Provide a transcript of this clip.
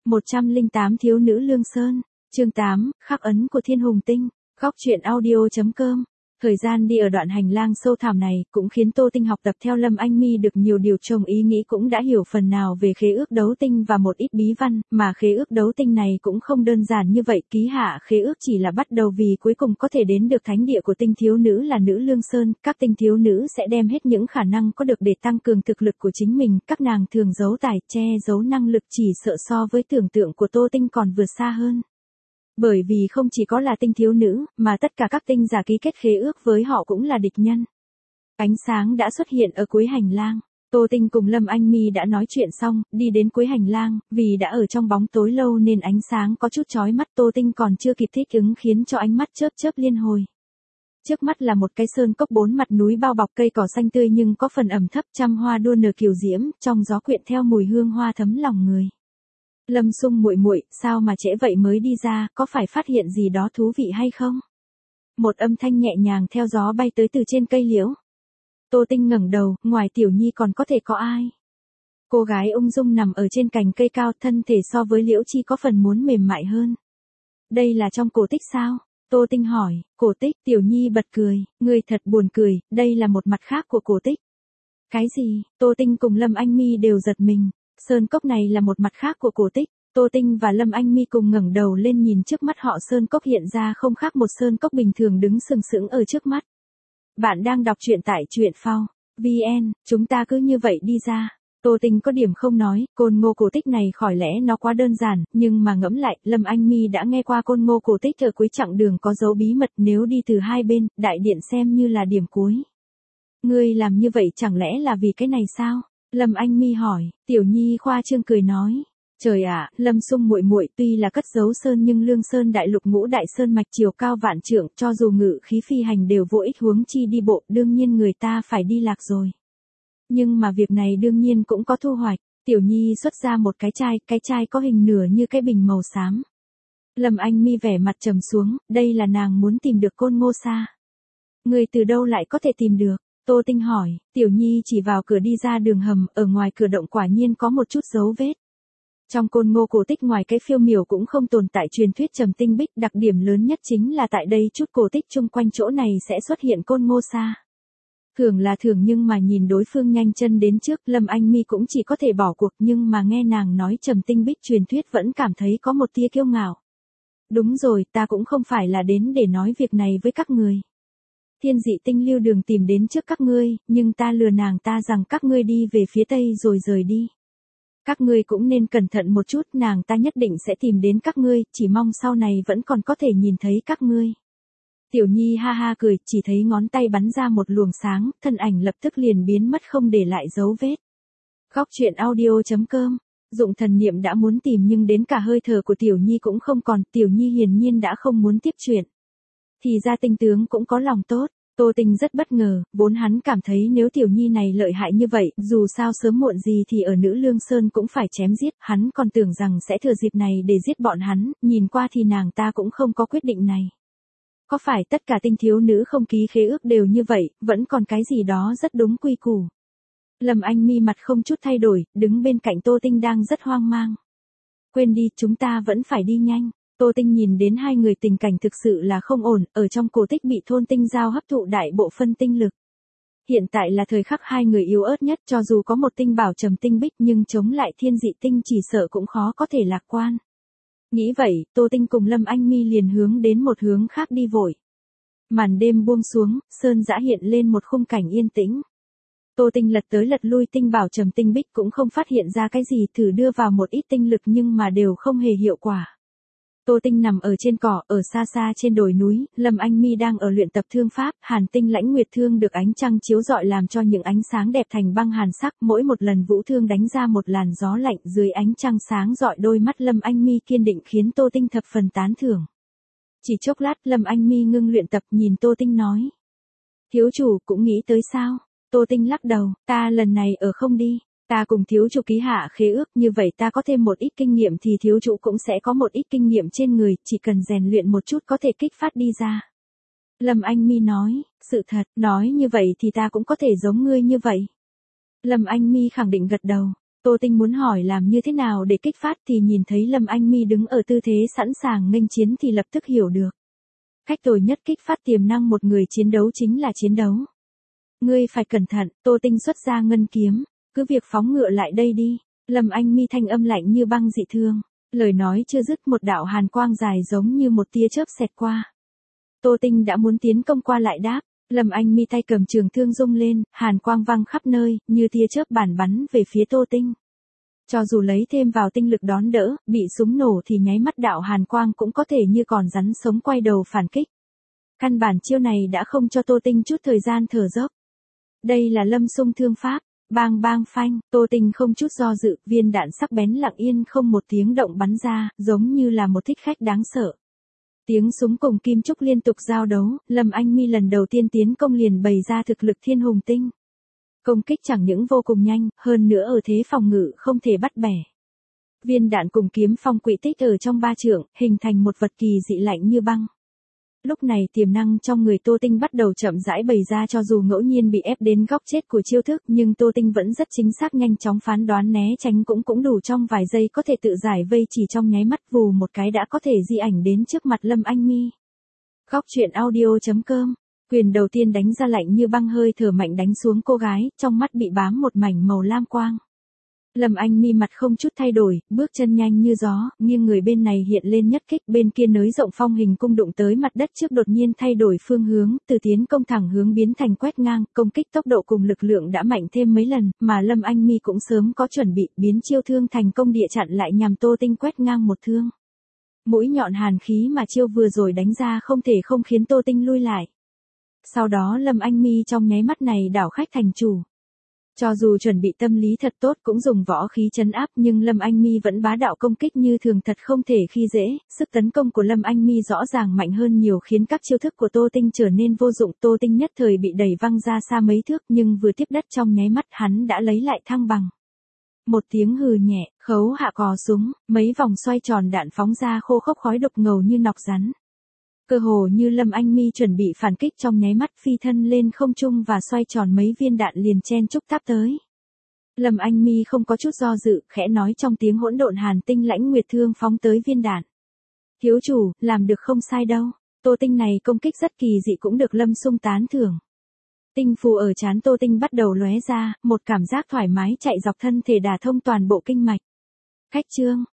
108 Thiếu nữ Lương Sơn. Chương 8, khắc ấn của Thiên Hùng Tinh. Góc truyện audio.com. Thời gian đi ở đoạn hành lang sâu thẳm này cũng khiến Tô Tinh học tập theo Lâm Anh Mi được nhiều điều trong ý nghĩ, cũng đã hiểu phần nào về khế ước đấu tinh và một ít bí văn, mà khế ước đấu tinh này cũng không đơn giản như vậy. Ký hạ khế ước chỉ là bắt đầu, vì cuối cùng có thể đến được thánh địa của tinh thiếu nữ là nữ Lương Sơn. Các tinh thiếu nữ sẽ đem hết những khả năng có được để tăng cường thực lực của chính mình. Các nàng thường giấu tài, che giấu năng lực, chỉ sợ so với tưởng tượng của Tô Tinh còn vượt xa hơn. Bởi vì không chỉ có là tinh thiếu nữ, mà tất cả các tinh giả ký kết khế ước với họ cũng là địch nhân. Ánh sáng đã xuất hiện ở cuối hành lang. Tô Tinh cùng Lâm Anh Mi đã nói chuyện xong, đi đến cuối hành lang, vì đã ở trong bóng tối lâu nên ánh sáng có chút chói mắt. Tô Tinh còn chưa kịp thích ứng khiến cho ánh mắt chớp chớp liên hồi. Trước mắt là một cái sơn cốc 4 mặt núi bao bọc cây cỏ xanh tươi nhưng có phần ẩm thấp, trăm hoa đua nở kiều diễm, trong gió quyện theo mùi hương hoa thấm lòng người. Lâm Sung muội muội, sao mà trễ vậy mới đi ra, có phải phát hiện gì đó thú vị hay không? Một âm thanh nhẹ nhàng theo gió bay tới từ trên cây liễu. Tô Tinh ngẩng đầu, ngoài Tiểu Nhi còn có thể có ai? Cô gái ung dung nằm ở trên cành cây cao, thân thể so với Liễu Chi có phần muốn mềm mại hơn. Đây là trong cổ tích sao? Tô Tinh hỏi. Cổ tích? Tiểu Nhi bật cười, ngươi thật buồn cười, đây là một mặt khác của cổ tích. Cái gì? Tô Tinh cùng Lâm Anh Mi đều giật mình. Sơn cốc này là một mặt khác của cổ tích. Tô Tinh và Lâm Anh Mi cùng ngẩng đầu lên nhìn trước mắt họ. Sơn cốc hiện ra không khác một sơn cốc bình thường đứng sừng sững ở trước mắt. Bạn đang đọc truyện tại truyện phao.vn, chúng ta cứ như vậy đi ra. Tô Tinh có điểm không nói, Côn Ngô cổ tích này khỏi lẽ nó quá đơn giản, nhưng mà ngẫm lại, Lâm Anh Mi đã nghe qua Côn Ngô cổ tích ở cuối chặng đường có dấu bí mật, nếu đi từ hai bên, đại điện xem như là điểm cuối. Ngươi làm như vậy chẳng lẽ là vì cái này sao? Lâm Anh Mi hỏi. Tiểu Nhi khoa trương cười nói. Trời ạ, Lâm Sung muội muội, tuy là cất giấu sơn nhưng Lương Sơn đại lục ngũ đại sơn mạch chiều cao vạn trượng, cho dù ngự khí phi hành đều vô ích, huống chi đi bộ, đương nhiên người ta phải đi lạc rồi. Nhưng mà việc này đương nhiên cũng có thu hoạch. Tiểu Nhi xuất ra một cái chai có hình nửa như cái bình màu xám. Lâm Anh Mi vẻ mặt trầm xuống, đây là nàng muốn tìm được Côn Ngô Sa. Người từ đâu lại có thể tìm được? Tô Tinh hỏi. Tiểu Nhi chỉ vào cửa đi ra đường hầm, ở ngoài cửa động quả nhiên có một chút dấu vết. Trong Côn Ngô cổ tích ngoài cái phiêu miểu cũng không tồn tại truyền thuyết trầm tinh bích, đặc điểm lớn nhất chính là tại đây chút cổ tích chung quanh chỗ này sẽ xuất hiện Côn Ngô Sa. Thường là thường, nhưng mà nhìn đối phương nhanh chân đến trước, Lâm Anh Mi cũng chỉ có thể bỏ cuộc, nhưng mà nghe nàng nói trầm tinh bích truyền thuyết vẫn cảm thấy có một tia kiêu ngạo. Đúng rồi, ta cũng không phải là đến để nói việc này với các người. Thiên dị tinh lưu đường tìm đến trước các ngươi, nhưng ta lừa nàng ta rằng các ngươi đi về phía tây rồi rời đi. Các ngươi cũng nên cẩn thận một chút, nàng ta nhất định sẽ tìm đến các ngươi, chỉ mong sau này vẫn còn có thể nhìn thấy các ngươi. Tiểu Nhi ha ha cười, chỉ thấy ngón tay bắn ra một luồng sáng, thân ảnh lập tức liền biến mất không để lại dấu vết. Góc truyện audio.com. Dụng thần niệm đã muốn tìm nhưng đến cả hơi thở của Tiểu Nhi cũng không còn, Tiểu Nhi hiển nhiên đã không muốn tiếp chuyện. Thì ra tinh tướng cũng có lòng tốt. Tô Tinh rất bất ngờ, vốn hắn cảm thấy nếu Tiểu Nhi này lợi hại như vậy, dù sao sớm muộn gì thì ở nữ Lương Sơn cũng phải chém giết, hắn còn tưởng rằng sẽ thừa dịp này để giết bọn hắn, nhìn qua thì nàng ta cũng không có quyết định này. Có phải tất cả tinh thiếu nữ không ký khế ước đều như vậy, vẫn còn cái gì đó rất đúng quy củ. Lâm Anh Mi mặt không chút thay đổi, đứng bên cạnh Tô Tinh đang rất hoang mang. Quên đi, chúng ta vẫn phải đi nhanh. Tô Tinh nhìn đến hai người tình cảnh thực sự là không ổn, ở trong cổ tích bị thôn tinh giao hấp thụ đại bộ phân tinh lực. Hiện tại là thời khắc hai người yếu ớt nhất, cho dù có một tinh bảo trầm tinh bích nhưng chống lại thiên dị tinh chỉ sợ cũng khó có thể lạc quan. Nghĩ vậy, Tô Tinh cùng Lâm Anh Mi liền hướng đến một hướng khác đi vội. Màn đêm buông xuống, sơn dã hiện lên một khung cảnh yên tĩnh. Tô Tinh lật tới lật lui tinh bảo trầm tinh bích cũng không phát hiện ra cái gì, thử đưa vào một ít tinh lực nhưng mà đều không hề hiệu quả. Tô Tinh nằm ở trên cỏ, ở xa xa trên đồi núi, Lâm Anh Mi đang ở luyện tập thương pháp, hàn tinh lãnh nguyệt thương được ánh trăng chiếu rọi làm cho những ánh sáng đẹp thành băng hàn sắc, mỗi một lần vũ thương đánh ra một làn gió lạnh, dưới ánh trăng sáng rọi đôi mắt Lâm Anh Mi kiên định khiến Tô Tinh thập phần tán thưởng. Chỉ chốc lát, Lâm Anh Mi ngưng luyện tập nhìn Tô Tinh nói. Thiếu chủ cũng nghĩ tới sao? Tô Tinh lắc đầu, ta lần này ở không đi. Ta cùng thiếu chủ ký hạ khế ước, như vậy ta có thêm một ít kinh nghiệm thì thiếu chủ cũng sẽ có một ít kinh nghiệm trên người, chỉ cần rèn luyện một chút có thể kích phát đi ra. Lâm Anh Mi nói, sự thật, nói như vậy thì ta cũng có thể giống ngươi như vậy. Lâm Anh Mi khẳng định gật đầu. Tô Tinh muốn hỏi làm như thế nào để kích phát thì nhìn thấy Lâm Anh Mi đứng ở tư thế sẵn sàng nghênh chiến thì lập tức hiểu được. Cách tồi nhất kích phát tiềm năng một người chiến đấu chính là chiến đấu. Ngươi phải cẩn thận, Tô Tinh xuất ra ngân kiếm, cứ việc phóng ngựa lại đây đi. Lâm Anh Mi thanh âm lạnh như băng dị thương, lời nói chưa dứt một đạo hàn quang dài giống như một tia chớp xẹt qua. Tô Tinh đã muốn tiến công qua lại đáp, Lâm Anh Mi tay cầm trường thương rung lên, hàn quang văng khắp nơi, như tia chớp bản bắn về phía Tô Tinh. Cho dù lấy thêm vào tinh lực đón đỡ, bị súng nổ thì nháy mắt đạo hàn quang cũng có thể như còn rắn sống quay đầu phản kích. Căn bản chiêu này đã không cho Tô Tinh chút thời gian thở dốc. Đây là Lâm Xung thương pháp, bang bang phanh, Tô Tinh không chút do dự, viên đạn sắc bén lặng yên không một tiếng động bắn ra, giống như là một thích khách đáng sợ. Tiếng súng cùng kim trúc liên tục giao đấu, Lâm Anh Mi lần đầu tiên tiến công liền bày ra thực lực thiên hùng tinh. Công kích chẳng những vô cùng nhanh, hơn nữa ở thế phòng ngự không thể bắt bẻ. Viên đạn cùng kiếm phong quỹ tích ở trong ba trượng, hình thành một vật kỳ dị lạnh như băng. Lúc này tiềm năng trong người Tô Tinh bắt đầu chậm rãi bày ra, cho dù ngẫu nhiên bị ép đến góc chết của chiêu thức nhưng Tô Tinh vẫn rất chính xác nhanh chóng phán đoán né tránh cũng đủ trong vài giây có thể tự giải vây, chỉ trong nháy mắt vù một cái đã có thể di ảnh đến trước mặt Lâm Anh Mi. Góc truyện audio.com. Quyền đầu tiên đánh ra lạnh như băng, hơi thở mạnh đánh xuống cô gái, trong mắt bị bám một mảnh màu lam quang. Lâm Anh Mi mặt không chút thay đổi, bước chân nhanh như gió, nghiêng người bên này hiện lên nhất kích, bên kia nới rộng phong hình cung đụng tới mặt đất trước đột nhiên thay đổi phương hướng, từ tiến công thẳng hướng biến thành quét ngang, công kích tốc độ cùng lực lượng đã mạnh thêm mấy lần, mà Lâm Anh Mi cũng sớm có chuẩn bị, biến chiêu thương thành công địa chặn lại nhằm Tô Tinh quét ngang một thương. Mũi nhọn hàn khí mà chiêu vừa rồi đánh ra không thể không khiến Tô Tinh lui lại. Sau đó Lâm Anh Mi trong nháy mắt này đảo khách thành chủ. Cho dù chuẩn bị tâm lý thật tốt cũng dùng võ khí trấn áp nhưng Lâm Anh Mi vẫn bá đạo công kích như thường, thật không thể khi dễ. Sức tấn công của Lâm Anh Mi rõ ràng mạnh hơn nhiều khiến các chiêu thức của Tô Tinh trở nên vô dụng. Tô Tinh nhất thời bị đẩy văng ra xa mấy thước nhưng vừa tiếp đất trong nháy mắt hắn đã lấy lại thăng bằng. Một tiếng hừ nhẹ, khấu hạ cò súng, mấy vòng xoay tròn đạn phóng ra khô khốc khói độc ngầu như nọc rắn. Cơ hồ như Lâm Anh Mi chuẩn bị phản kích trong nháy mắt phi thân lên không trung và xoay tròn mấy viên đạn liền chen chúc táp tới. Lâm Anh Mi không có chút do dự, khẽ nói trong tiếng hỗn độn hàn tinh lãnh nguyệt thương phóng tới viên đạn. Thiếu chủ, làm được không sai đâu. Tô Tinh này công kích rất kỳ dị cũng được Lâm Xung tán thưởng. Tinh phù ở trán Tô Tinh bắt đầu lóe ra, một cảm giác thoải mái chạy dọc thân thể đả thông toàn bộ kinh mạch. Khách trương,